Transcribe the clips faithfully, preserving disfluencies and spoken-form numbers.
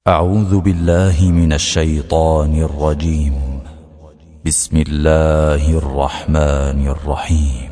أعوذ بالله من الشيطان الرجيم. بسم الله الرحمن الرحيم.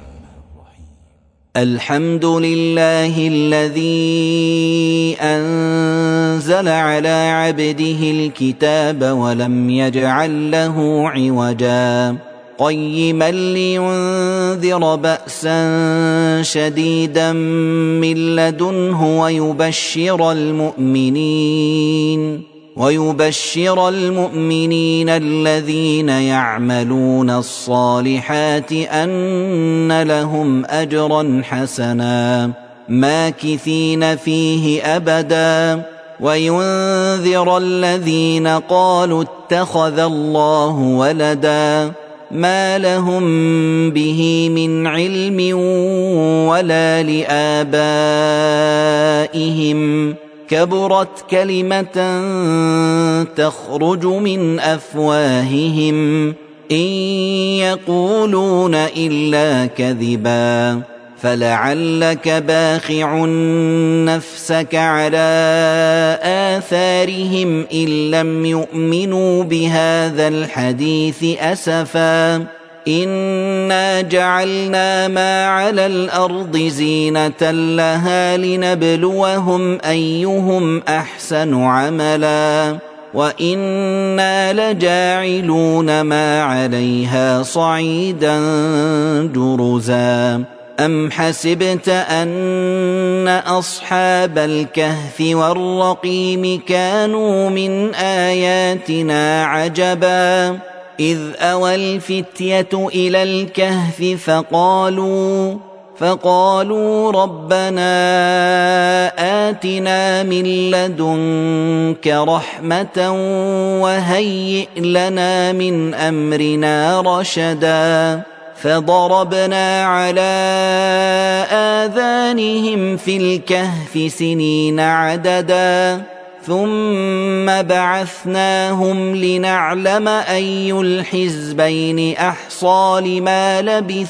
الحمد لله الذي أنزل على عبده الكتاب ولم يجعل له عوجا قيما لينذر بأسا شديدا من لدنه ويبشر المؤمنين ويبشر المؤمنين الذين يعملون الصالحات أن لهم أجرا حسنا ماكثين فيه أبدا وينذر الذين قالوا اتخذ الله ولدا ما لهم به من علم ولا لآبائهم كبرت كلمة تخرج من أفواههم إن يقولون إلا كذبا فلعلك باخع نفسك على آثارهم إن لم يؤمنوا بهذا الحديث أسفا إنا جعلنا ما على الأرض زينة لها لنبلوهم أيهم أحسن عملا وإنا لجاعلون ما عليها صعيدا جرزا أم حسبت أن أصحاب الكهف والرقيم كانوا من آياتنا عجبا إذ أوى الفتية إلى الكهف فقالوا فقالوا ربنا آتنا من لدنك رحمة وهيئ لنا من أمرنا رشدا فضربنا على آذانهم في الكهف سنين عددا ثم بعثناهم لنعلم أي الحزبين أحصى لما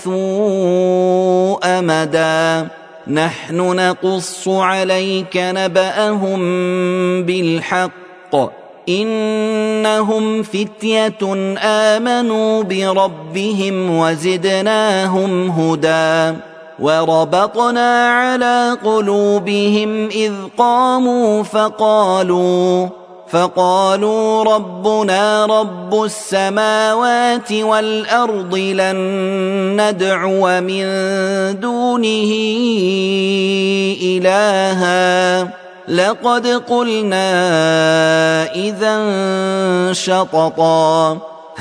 لبثوا أمدا نحن نقص عليك نبأهم بالحق إنهم فتية آمنوا بربهم وزدناهم هدى وربطنا على قلوبهم إذ قاموا فقالوا فقالوا ربنا رب السماوات والأرض لن ندعو من دونه إلها لقد قلنا إذا شططا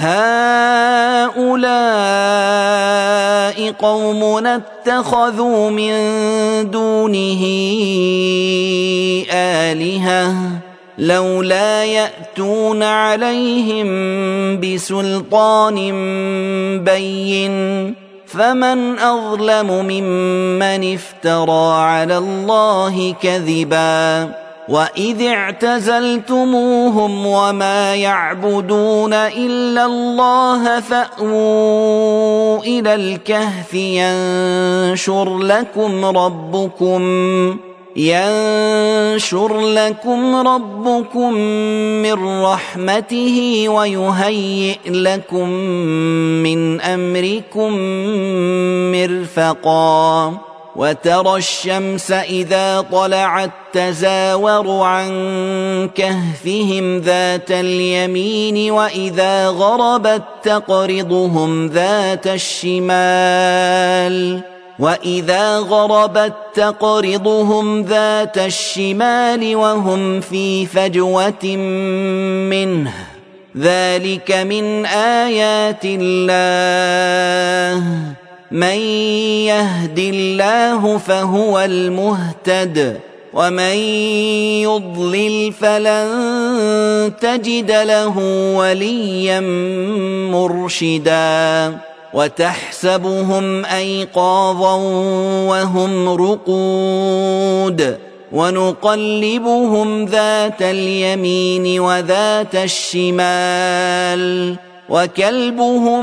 هؤلاء قومنا اتخذوا من دونه آلهة لولا يأتون عليهم بسلطان بين فمن أظلم ممن افترى على الله كذبا وإذ اعتزلتموهم وما يعبدون إلا الله فأووا إلى الكهف ينشر لكم ربكم ينشر لكم ربكم من رحمته ويهيئ لكم من أمركم مرفقا وترى الشمس إذا طلعت تزاور عن كهفهم ذات اليمين وإذا غربت تقرضهم ذات الشمال وإذا غربت تقرضهم ذات الشمال وهم في فجوة منه ذلك من آيات الله من يهد الله فهو المهتد ومن يضلل فلن تجد له وليا مرشدا وتحسبهم أيقاظا وهم رقود ونقلبهم ذات اليمين وذات الشمال وكلبهم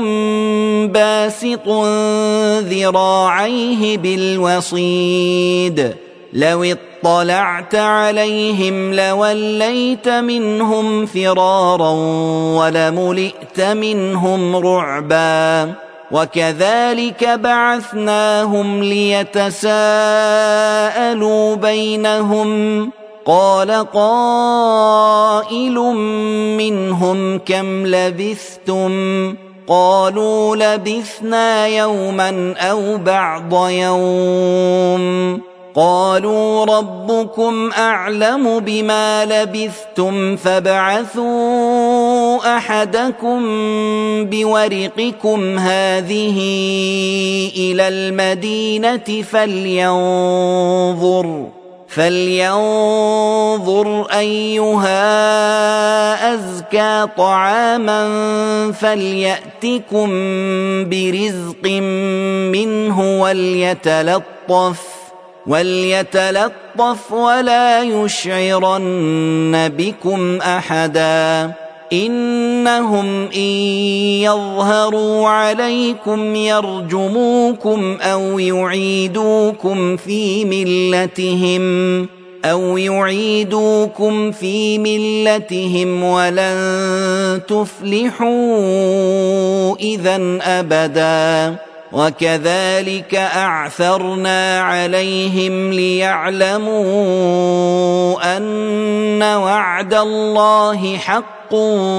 باسط ذراعيه بالوصيد لو اطلعت عليهم لوليت منهم فرارا ولملئت منهم رعبا وكذلك بعثناهم ليتساءلوا بينهم قال قائل منهم كم لبثتم قالوا لبثنا يوما أو بعض يوم قالوا ربكم أعلم بما لبثتم فابعثوا أحدكم بورقكم هذه إلى المدينة فلينظر فلينظر أيها أزكى طعاما فليأتكم برزق منه وليتلطف وليتلطف ولا يشعرن بكم أحدا إنهم إن يظهروا عليكم يرجموكم أو يعيدوكم في ملتهم أو يعيدوكم في ملتهم ولن تفلحوا إذا أبدا وكذلك أعثرنا عليهم ليعلموا أن وعد الله حق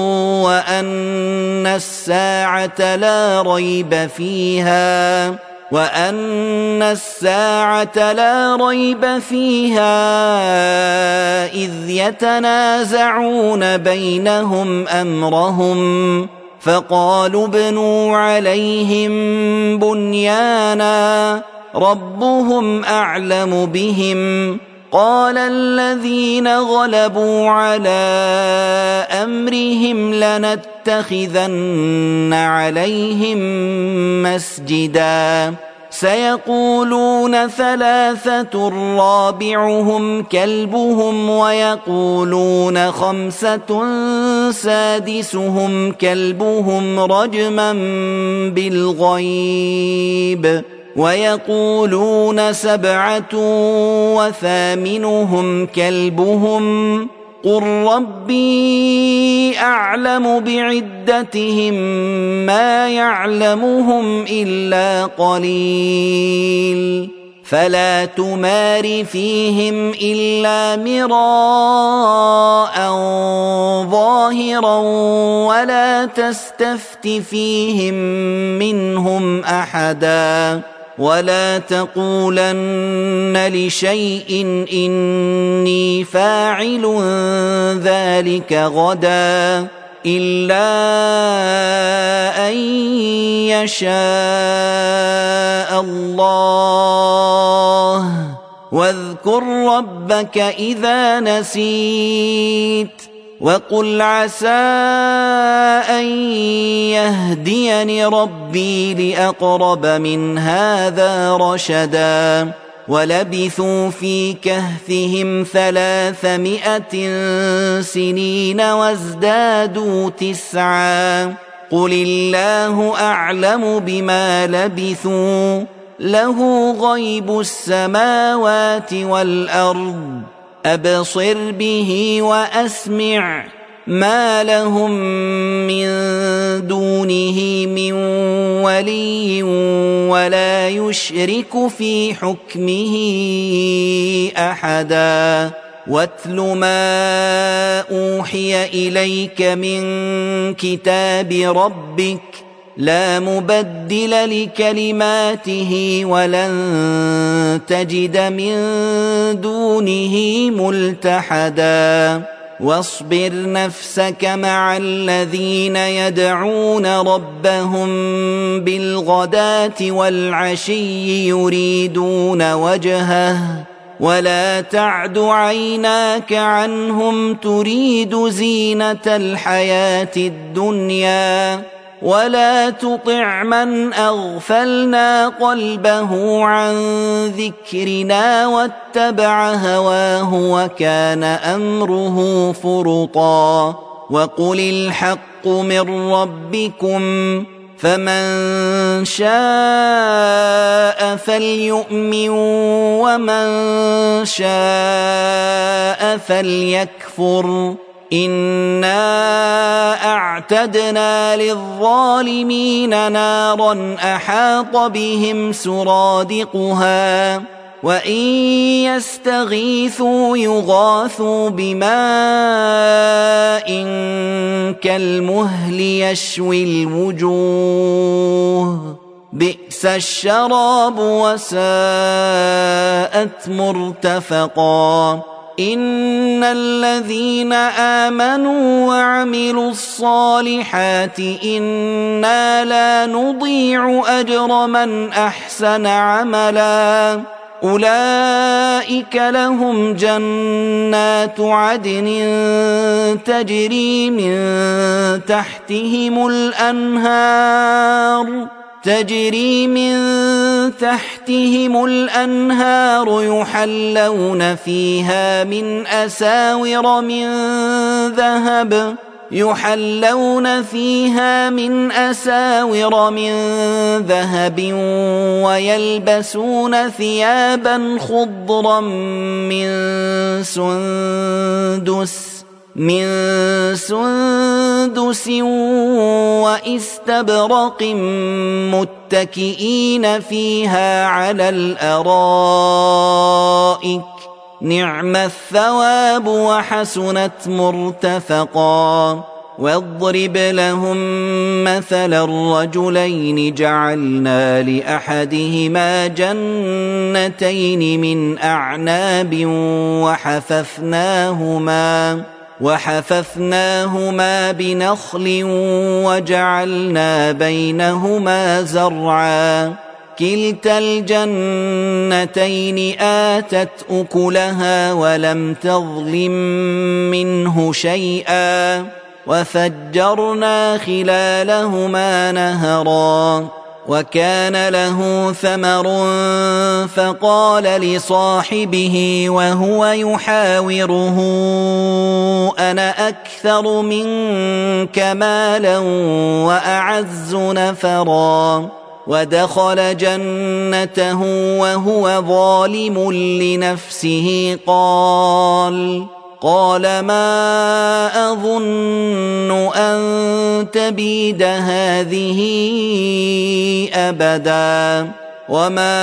وأن الساعة لا ريب فيها وأن الساعة لا ريب فيها إذ يتنازعون بينهم أمرهم فقالوا ابنوا عليهم بنيانا ربهم أعلم بهم قال الذين غلبوا على أمرهم لنتخذن عليهم مسجدا سيقولون ثلاثة رابعهم كلبهم ويقولون خمسة سادسهم كلبهم رجما بالغيب ويقولون سبعة وثامنهم كلبهم قل ربي أعلم بعدتهم ما يعلمهم إلا قليل فلا تمار فيهم إلا مراء ظاهرا ولا تستفت فيهم منهم أحدا ولا تقولن لشيء إني فاعل ذلك غدا إلا أن يشاء الله واذكر ربك إذا نسيت وقل عسى أن يهديني ربي لأقرب من هذا رشدا ولبثوا في كهفهم ثلاثمائة سنين وازدادوا تسعا قل الله أعلم بما لبثوا له غيب السماوات والأرض أبصر به وأسمع ما لهم من دونه من ولي ولا يشرك في حكمه أحدا واتل ما أوحي إليك من كتاب ربك لا مبدل لكلماته ولن تجد من دونه ملتحدا واصبر نفسك مع الذين يدعون ربهم بالغداة والعشي يريدون وجهه ولا تعد عيناك عنهم تريد زينة الحياة الدنيا ولا تطع من أغفلنا قلبه عن ذكرنا واتبع هواه وكان أمره فرطا وقل الحق من ربكم فمن شاء فليؤمن ومن شاء فليكفر إنا أعتدنا للظالمين نارا أحاط بهم سرادقها وإن يستغيثوا يغاثوا بماء كالمهل يشوي الوجوه بئس الشراب وساءت مرتفقا إن الذين آمنوا وعملوا الصالحات إنا لا نضيع أجر من أحسن عملا أولئك لهم جنات عدن تجري من تحتهم الأنهار تجري من تحتهم الأنهار يحلون فيها من أساور من ذهب يحلون فيها من أساور من ذهب ويلبسون ثيابا خضرا من سندس من سندس واستبرق متكئين فيها على الأرائك نعم الثواب وحسنت مرتفقا واضرب لهم مثل الرجلين جعلنا لأحدهما جنتين من أعناب وحففناهما وحففناهما بنخل وجعلنا بينهما زرعا كلتا الجنتين آتت أكلها ولم تظلم منه شيئا وفجرنا خلالهما نهرا وكان له ثمر فقال لصاحبه وهو يحاوره أنا أكثر منك مالا وأعز نفرا ودخل جنته وهو ظالم لنفسه قال قال ما أظن أن تبيد هذه أبدا وما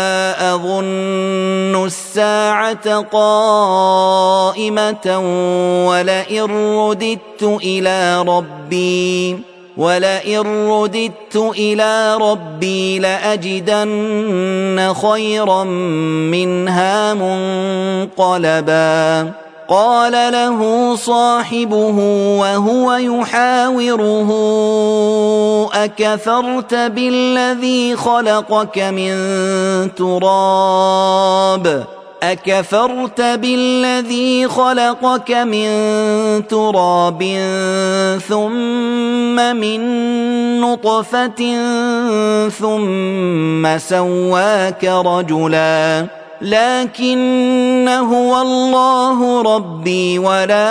أظن الساعة قائمة ولئن رددت إلى ربي ولئن رددت إلى ربي لأجدن خيرا منها منقلبا قال له صاحبه وهو يحاوره أكفرت بالذي خلقك من تراب أكفرت بالذي خلقك من تراب ثم من نطفة ثم سواك رجلا لكن هو الله ربي ولا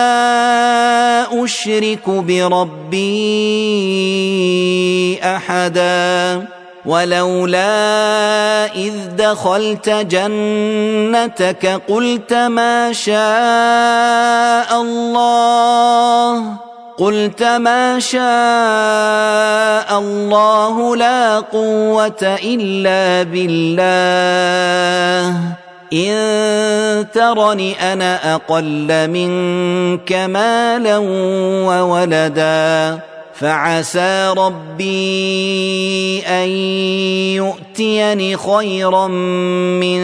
أشرك بربي أحدا ولولا إذ دخلت جنتك قلت ما شاء الله قلت ما شاء الله لا قوة إلا بالله إن ترني أنا أقل منك مالا وولدا فعسى ربي أن يؤتيني خيرا من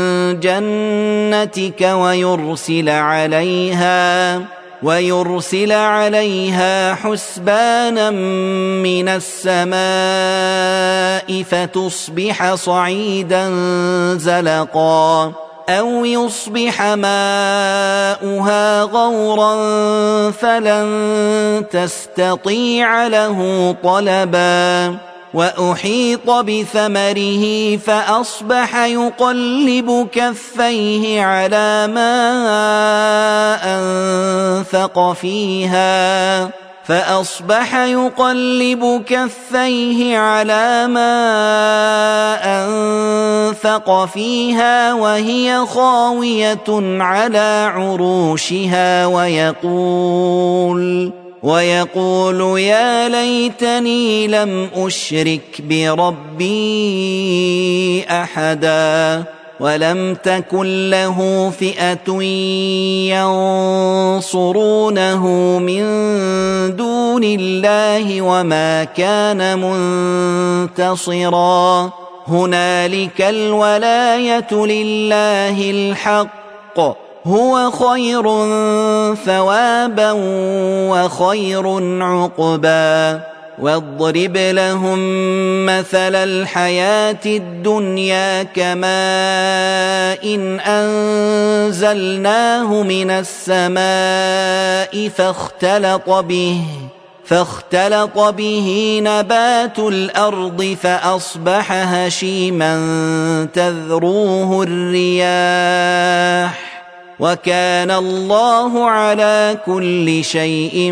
جنتك ويرسل عليها ويرسل عليها حسبانا من السماء فتصبح صعيدا زلقا أو يصبح ماؤها غورا فلن تستطيع له طلبا وأحيط بثمره فأصبح يقلب كفيه على ما أنفق فيها فأصبح يقلب كفيه على ما أنفق فيها وهي خاوية على عروشها ويقول ويقول يا ليتني لم أشرك بربي أحدا ولم تكن له فئة ينصرونه من دون الله وما كان منتصرا هنالك الولاية لله الحق هو خير ثوابا وخير عقبا واضرب لهم مثل الحياة الدنيا كماء إن أنزلناه من السماء فاختلط به فاختلط به نبات الأرض فأصبح هشيما تذروه الرياح وكان الله على كل شيء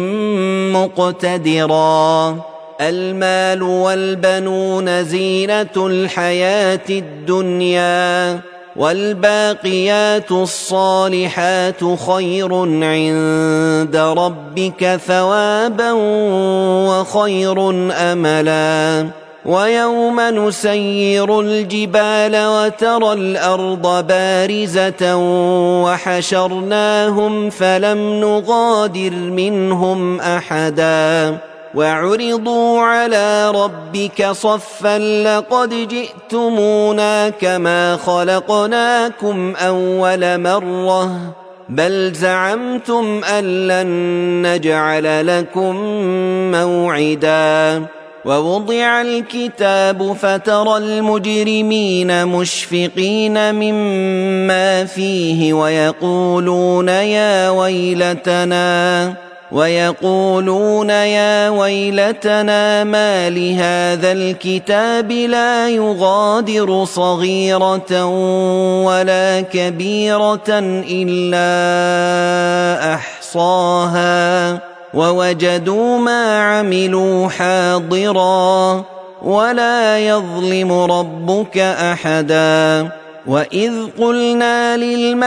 مقتدرا المال والبنون زينة الحياة الدنيا والباقيات الصالحات خير عند ربك ثوابا وخير أملا ويوم نسير الجبال وترى الأرض بارزة وحشرناهم فلم نغادر منهم أحدا وعرضوا على ربك صفا لقد جئتمونا كما خلقناكم أول مرة بل زعمتم أن لن نجعل لكم موعدا ووضع الكتاب فترى المجرمين مشفقين مما فيه ويقولون يا ويلتنا ويقولون يا ويلتنا ما لهذا الكتاب لا يغادر صغيرة ولا كبيرة إلا أحصاها ووجدوا ما عملوا حاضرا ولا يظلم ربك أحدا وإذ قلنا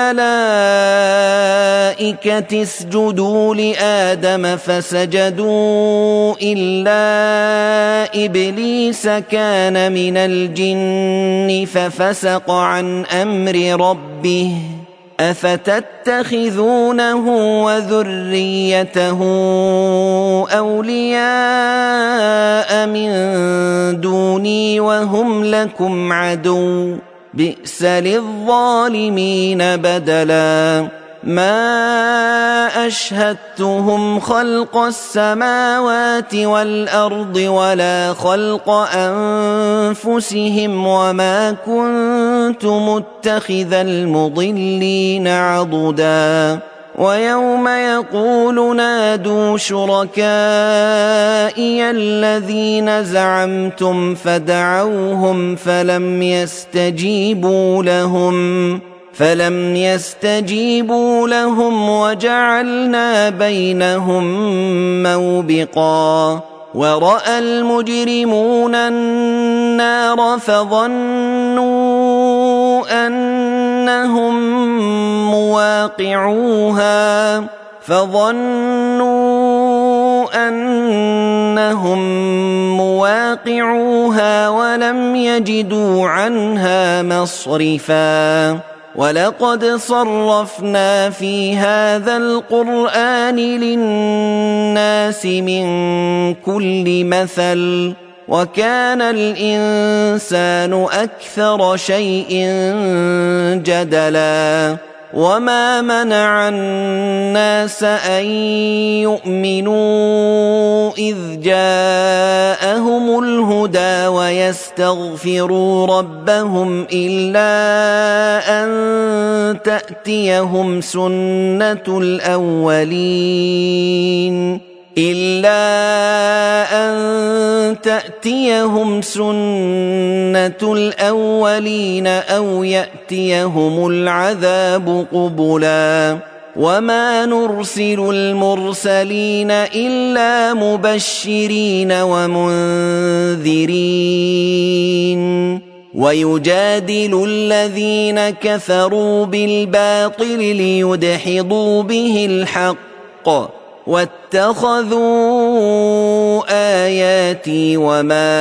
للملائكة اسجدوا لآدم فسجدوا إلا إبليس كان من الجن ففسق عن أمر ربه أفتتخذونه وذريته أولياء من دوني وهم لكم عدو بئس للظالمين بدلا ما أشهدتهم خلق السماوات والأرض ولا خلق أنفسهم وما كنت متخذ المضلين عضدا ويوم يقول نادوا شركائي الذين زعمتم فدعوهم فلم يستجيبوا لهم فلم يستجيبوا لهم وجعلنا بينهم موبقا ورأى المجرمون النار فظنوا أنهم مواقعوها فظنوا أنهم مواقعوها ولم يجدوا عنها مصرفا ولقد صرفنا في هذا القرآن للناس من كل مثل وكان الإنسان أكثر شيء جدلا وما منع الناس أن يؤمنوا إذ جاءهم الهدى ويستغفروا ربهم إلا أن تأتيهم سنة الأولين إلا أن تأتيهم سنة الأولين أو يأتيهم العذاب قبلا وما نرسل المرسلين إلا مبشرين ومنذرين ويجادل الذين كفروا بالباطل ليدحضوا به الحق واتخذوا آياتي وما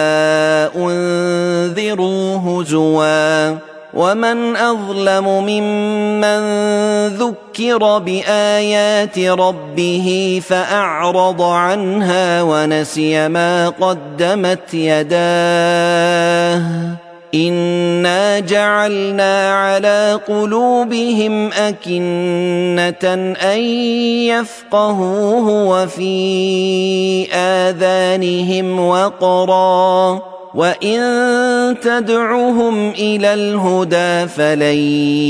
أنذروا هزوا ومن أظلم ممن ذكر بآيات ربه فأعرض عنها ونسي ما قدمت يداه إنا جعلنا على قلوبهم أكنة أن يفقهوه وفي آذانهم وقرا وإن تدعهم إلى الهدى فلن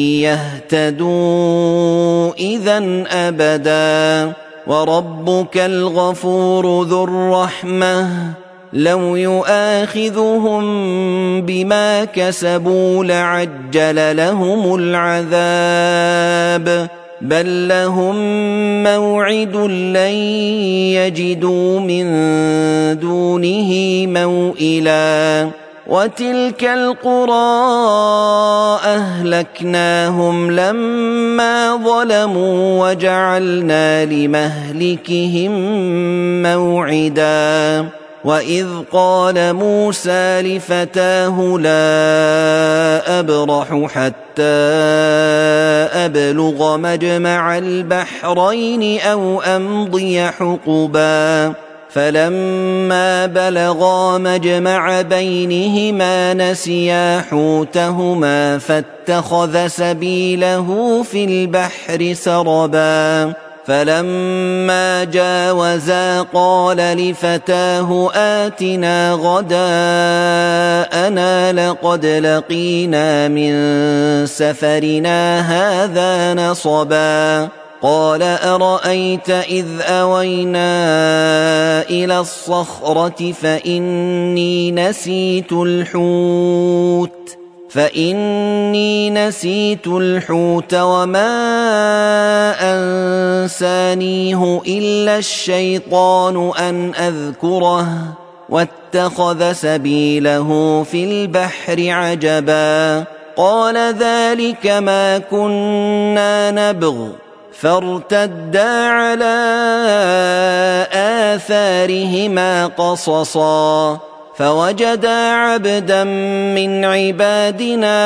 يهتدوا إذا أبدا وربك الغفور ذو الرحمة لو يؤاخذهم بما كسبوا لعجل لهم العذاب بل لهم موعد لن يجدوا من دونه موئلا وتلك القرى أهلكناهم لما ظلموا وجعلنا لمهلكهم موعدا وإذ قال موسى لفتاه لا أبرح حتى أبلغ مجمع البحرين أو أمضي حقبا فلما بلغا مجمع بينهما نسيا حوتهما فاتخذ سبيله في البحر سربا فلما جاوزا قال لفتاه آتنا غداءنا لقد لقينا من سفرنا هذا نصبا قال أرأيت إذ أوينا إلى الصخرة فإني نسيت الحوت فإني نسيت الحوت وما أنسانيه إلا الشيطان أن أذكره واتخذ سبيله في البحر عجبا قال ذلك ما كنا نبغ فارتدا على آثارهما قصصا فوجدا عبدا من عبادنا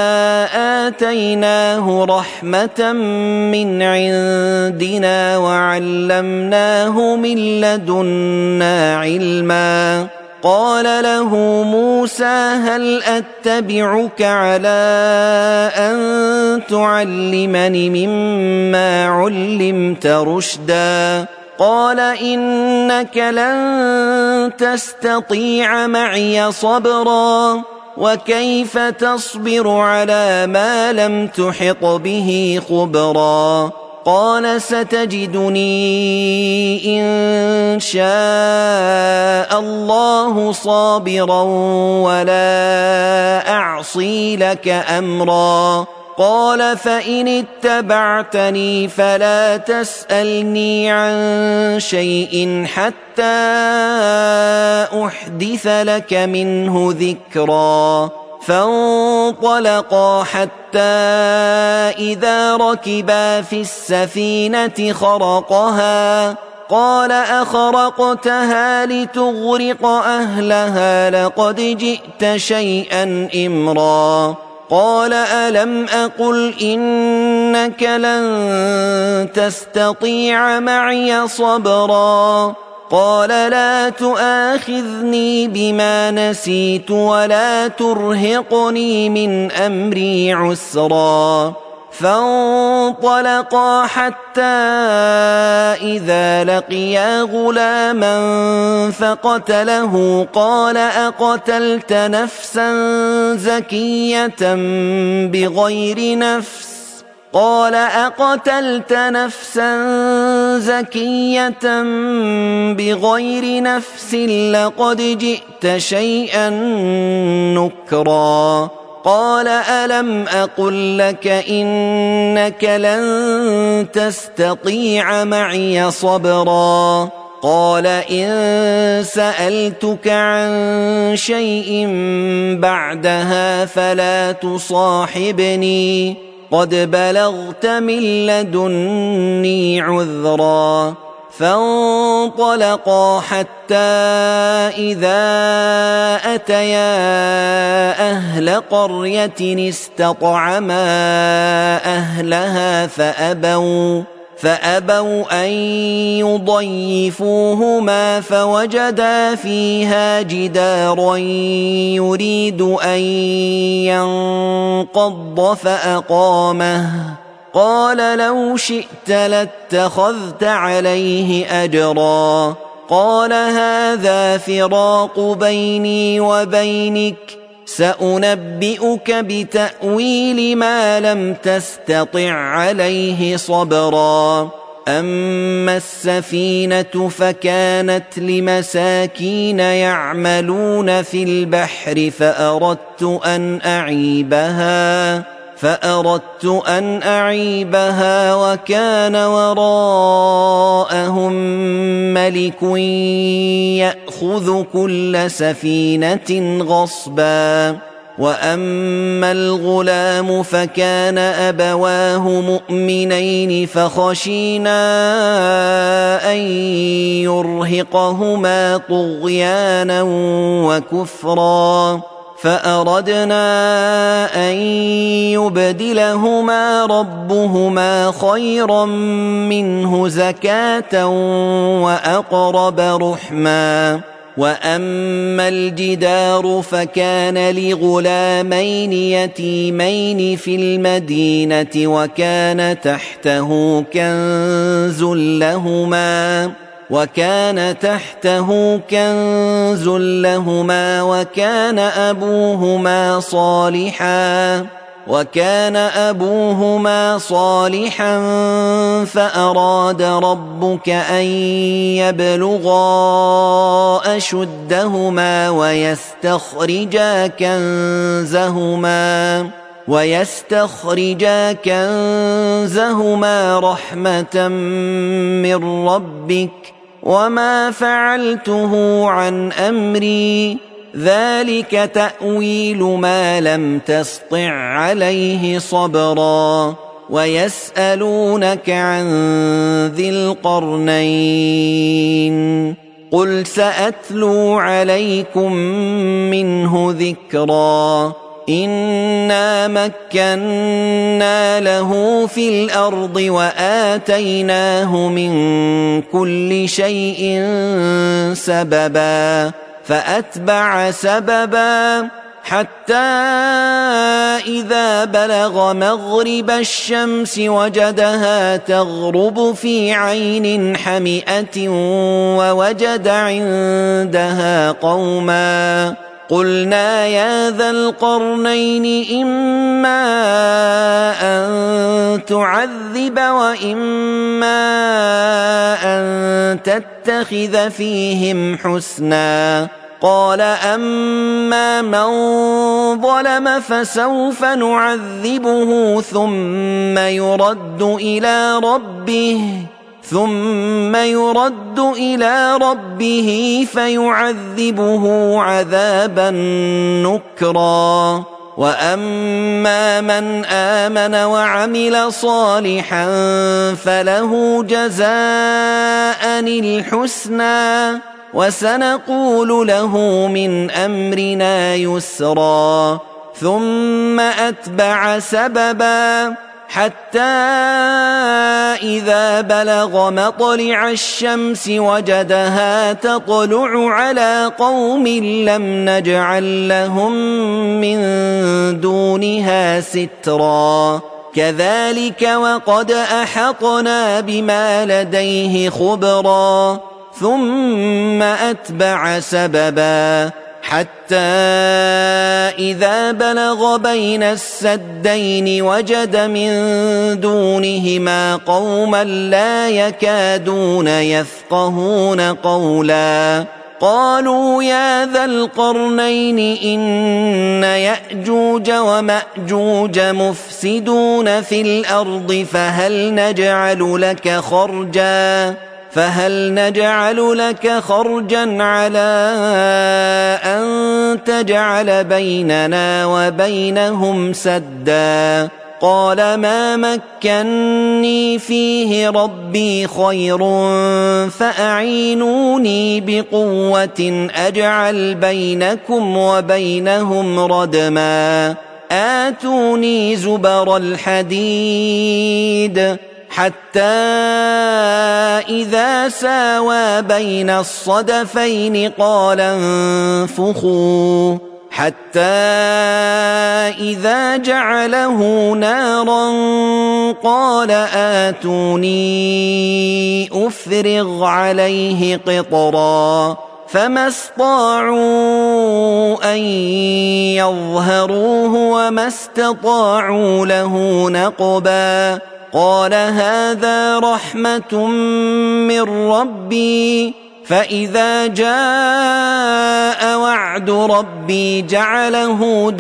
آتيناه رحمة من عندنا وعلمناه من لدنا علما قال له موسى هل أتبعك على أن تعلمني مما علمت رشدا قال إنك لن تستطيع معي صبرا وكيف تصبر على ما لم تحط به خبرا قال ستجدني إن شاء الله صابرا ولا أعصي لك أمرا قال فإن اتبعتني فلا تسألني عن شيء حتى أحدث لك منه ذكرا فانطلقا حتى إذا ركبا في السفينة خرقها قال أخرقتها لتغرق أهلها لقد جئت شيئا إمرا قال ألم أقل إنك لن تستطيع معي صبرا قال لا تؤاخذني بما نسيت ولا ترهقني من أمري عسرا فانطلقا حتى إذا لقيا غلاما فقتله قال أقتلت نفسا زكية بغير نفس قال أقتلت نفسا زكية بغير نفس لقد جئت شيئا نكرا قال ألم أقل لك إنك لن تستطيع معي صبرا قال إن سألتك عن شيء بعدها فلا تصاحبني قد بلغت من لدني عذرا فانطلقا حتى إذا أتيا أهل قرية استطعما أهلها فأبوا فأبوا أن يضيفوهما فوجدا فيها جدارا يريد أن ينقض فأقامه قال لو شئت لاتخذت عليه أجرا قال هذا فراق بيني وبينك سأنبئك بتأويل ما لم تستطع عليه صبرا أما السفينة فكانت لمساكين يعملون في البحر فأردت أن أعيبها فأردت أن أعيبها وكان وراءهم ملك يأخذ كل سفينة غصبا وأما الغلام فكان أبواه مؤمنين فخشينا أن يرهقهما طغيانا وكفرا فأردنا أن يبدلهما ربهما خيرا منه زكاة وأقرب رحما وأما الجدار فكان لغلامين يتيمين في المدينة وكان تحته كنز لهما وكان تحته كنز لهما وكان أبوهما صالحا وكان أبوهما صالحا فأراد ربك أن يبلغا أشدهما ويستخرجا كنزهما ويستخرجا كنزهما رحمة من ربك وما فعلته عن أمري ذلك تأويل ما لم تسطع عليه صبرا ويسألونك عن ذي القرنين قل سأتلو عليكم منه ذكرا إنا مكنا له في الأرض وآتيناه من كل شيء سببا فأتبع سببا حتى إذا بلغ مغرب الشمس وجدها تغرب في عين حمئة ووجد عندها قوما قلنا يا ذا القرنين إما أن تعذب وإما أن تتخذ فيهم حسنا قال أما من ظلم فسوف نعذبه ثم يرد إلى ربه ثم يرد إلى ربه فيعذبه عذابا نكرا وأما من آمن وعمل صالحا فله جزاء الحسنى وسنقول له من أمرنا يسرا ثم أتبع سببا حتى إذا بلغ مطلع الشمس وجدها تطلع على قوم لم نجعل لهم من دونها سترا كذلك وقد أحطنا بما لديه خبرا ثم أتبع سببا حتى إذا بلغ بين السدين وجد من دونهما قوما لا يكادون يفقهون قولا قالوا يا ذا القرنين إن يأجوج ومأجوج مفسدون في الأرض فهل نجعل لك خرجا فهل نجعل لك خرجا على أن تجعل بيننا وبينهم سدا قال ما مكني فيه ربي خير فأعينوني بقوة أجعل بينكم وبينهم ردما آتوني زبر الحديد حتى إذا ساوى بين الصدفين قال انفخوا حتى إذا جعله نارا قال آتوني أفرغ عليه قطرا فما استطاعوا أن يظهروه وما استطاعوا له نقبا قال هذا رحمة من ربي فإذا جاء وعد ربي جعله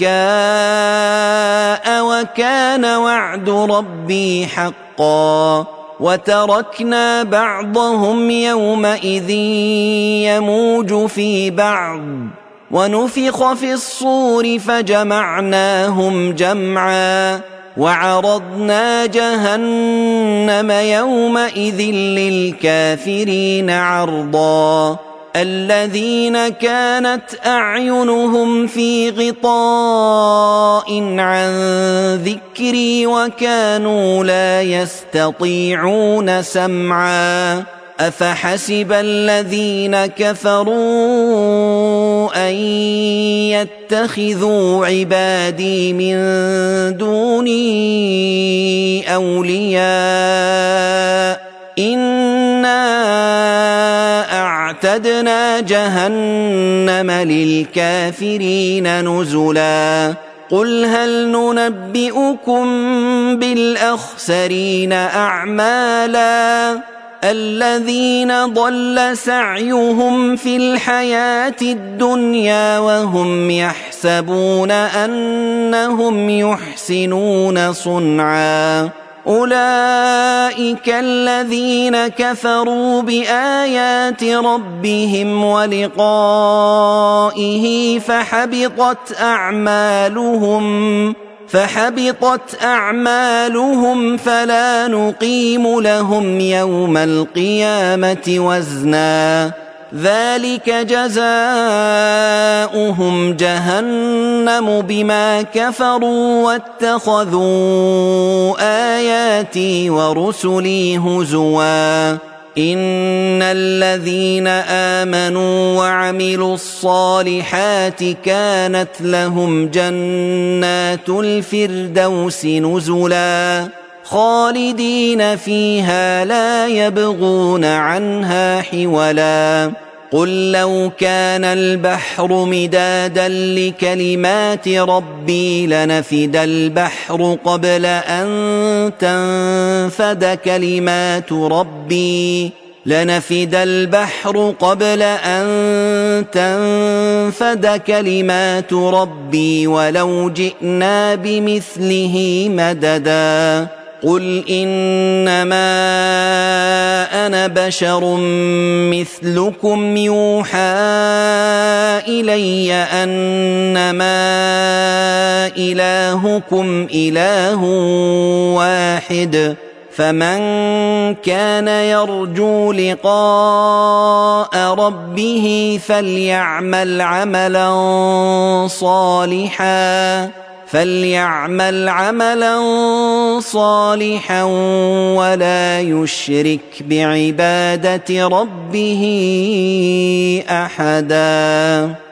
دكاء وكان وعد ربي حقا وتركنا بعضهم يومئذ يموج في بعض ونفخ في الصور فجمعناهم جمعا وعرضنا جهنم يومئذ للكافرين عرضا الذين كانت أعينهم في غطاء عن ذكري وكانوا لا يستطيعون سمعا أفحسب الذين كفروا أن يتخذوا عبادي من دوني أولياء إنا أعتدنا جهنم للكافرين نزلا قل هل ننبئكم بالأخسرين أعمالا الذين ضل سعيهم في الحياة الدنيا وهم يحسبون أنهم يحسنون صنعا أولئك الذين كفروا بآيات ربهم ولقائه فحبطت أعمالهم فحبطت أعمالهم فلا نقيم لهم يوم القيامة وزنا ذلك جزاؤهم جهنم بما كفروا واتخذوا آياتي ورسلي هزوا إن الذين آمنوا وعملوا الصالحات كانت لهم جنات الفردوس نزلا خالدين فيها لا يبغون عنها حولا قل لو كان البحر مدادا لكلمات ربي لنفد البحر قبل أن تنفد كلمات ربي لنفد البحر قبل أن تنفد كلمات ربي ولو جئنا بمثله مددا قل إنما أنا بشر مثلكم يوحى إلي أنما إلهكم إله واحد فمن كان يرجو لقاء ربه فليعمل عملا صالحا فليعمل عملا صالحا ولا يشرك بعبادة ربه أحدا.